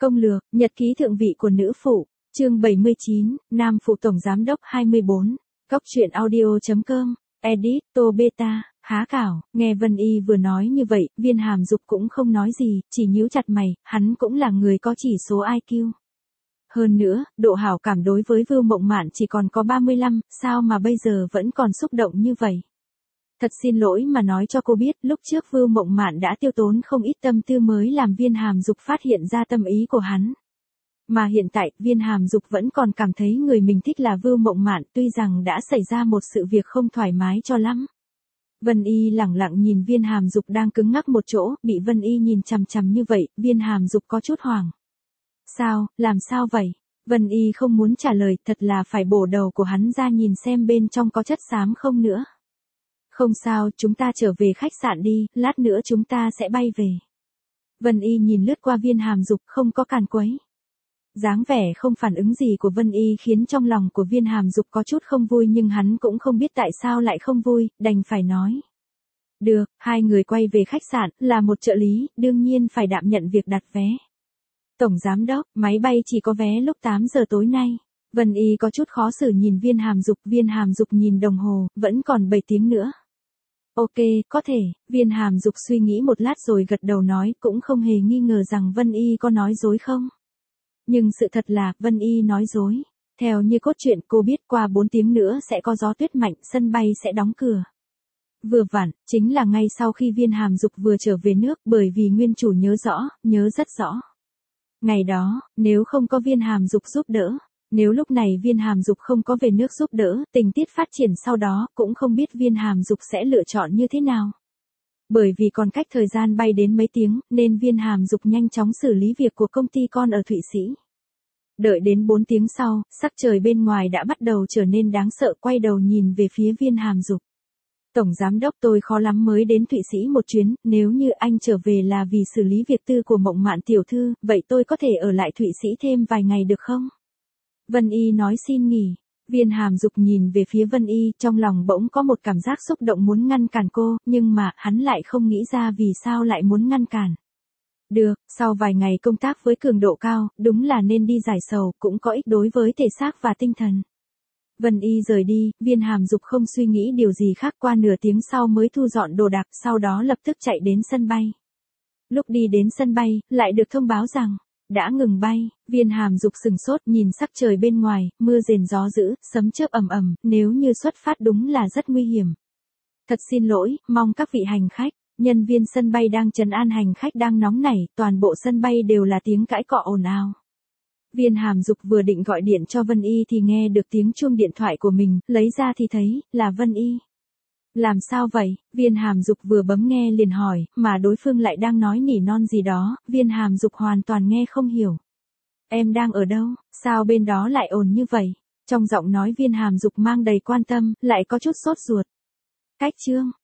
Công lược, nhật ký thượng vị của nữ phụ, chương 79, nam phụ tổng giám đốc 24, Cóc truyện audio.com, edit, Tô Beta, há cảo, nghe Vân Y vừa nói như vậy, Viên Hàm Dục cũng không nói gì, chỉ nhíu chặt mày, hắn cũng là người có chỉ số IQ. Hơn nữa, độ hảo cảm đối với Vưu Mộng Mạn chỉ còn có 35, sao mà bây giờ vẫn còn xúc động như vậy? Thật xin lỗi mà nói cho cô biết, lúc trước Vưu Mộng Mạn đã tiêu tốn không ít tâm tư mới làm Viên Hàm Dục phát hiện ra tâm ý của hắn. Mà hiện tại, Viên Hàm Dục vẫn còn cảm thấy người mình thích là Vưu Mộng Mạn, tuy rằng đã xảy ra một sự việc không thoải mái cho lắm. Vân Y lẳng lặng nhìn Viên Hàm Dục đang cứng ngắc một chỗ, bị Vân Y nhìn chằm chằm như vậy, Viên Hàm Dục có chút hoảng. Sao, làm sao vậy? Vân Y không muốn trả lời, thật là phải bổ đầu của hắn ra nhìn xem bên trong có chất xám không nữa. Không sao, chúng ta trở về khách sạn đi, lát nữa chúng ta sẽ bay về. Vân Y nhìn lướt qua Viên Hàm Dục không có càn quấy. Dáng vẻ không phản ứng gì của Vân Y khiến trong lòng của Viên Hàm Dục có chút không vui, nhưng hắn cũng không biết tại sao lại không vui, đành phải nói. Được, hai người quay về khách sạn, là một trợ lý, đương nhiên phải đảm nhận việc đặt vé. Tổng giám đốc, máy bay chỉ có vé lúc 8 giờ tối nay. Vân Y có chút khó xử nhìn Viên Hàm Dục nhìn đồng hồ, vẫn còn 7 tiếng nữa. Ok, có thể, Viên Hàm Dục suy nghĩ một lát rồi gật đầu nói, cũng không hề nghi ngờ rằng Vân Y có nói dối không. Nhưng sự thật là, Vân Y nói dối. Theo như cốt truyện, cô biết qua 4 tiếng nữa sẽ có gió tuyết mạnh, sân bay sẽ đóng cửa. Vừa vặn, chính là ngay sau khi Viên Hàm Dục vừa trở về nước, bởi vì nguyên chủ nhớ rất rõ. Ngày đó, nếu không có Viên Hàm Dục giúp đỡ, nếu lúc này Viên Hàm Dục không có về nước giúp đỡ, tình tiết phát triển sau đó, cũng không biết Viên Hàm Dục sẽ lựa chọn như thế nào. Bởi vì còn cách thời gian bay đến mấy tiếng, nên Viên Hàm Dục nhanh chóng xử lý việc của công ty con ở Thụy Sĩ. Đợi đến 4 tiếng sau, sắc trời bên ngoài đã bắt đầu trở nên đáng sợ, quay đầu nhìn về phía Viên Hàm Dục. Tổng giám đốc, tôi khó lắm mới đến Thụy Sĩ một chuyến, nếu như anh trở về là vì xử lý việc tư của Mộng Mạn tiểu thư, vậy tôi có thể ở lại Thụy Sĩ thêm vài ngày được không? Vân Y nói xin nghỉ. Viên Hàm Dục nhìn về phía Vân Y, trong lòng bỗng có một cảm giác xúc động muốn ngăn cản cô, nhưng mà, hắn lại không nghĩ ra vì sao lại muốn ngăn cản. Được, sau vài ngày công tác với cường độ cao, đúng là nên đi giải sầu, cũng có ích đối với thể xác và tinh thần. Vân Y rời đi, Viên Hàm Dục không suy nghĩ điều gì khác, qua nửa tiếng sau mới thu dọn đồ đạc, sau đó lập tức chạy đến sân bay. Lúc đi đến sân bay, lại được thông báo rằng, đã ngừng bay. Viên Hàm Dục sừng sốt nhìn sắc trời bên ngoài, mưa rền gió dữ, sấm chớp ầm ầm, nếu như xuất phát đúng là rất nguy hiểm. Thật xin lỗi, mong các vị hành khách. Nhân viên sân bay đang trấn an hành khách đang nóng nảy, toàn bộ sân bay đều là tiếng cãi cọ ồn ào. Viên Hàm Dục vừa định gọi điện cho Vân Y thì nghe được tiếng chuông điện thoại của mình, lấy ra thì thấy, là Vân Y. Làm sao vậy? Viên Hàm Dục vừa bấm nghe liền hỏi, mà đối phương lại đang nói nỉ non gì đó, Viên Hàm Dục hoàn toàn nghe không hiểu. Em đang ở đâu? Sao bên đó lại ồn như vậy? Trong giọng nói Viên Hàm Dục mang đầy quan tâm, lại có chút sốt ruột. Cách chương.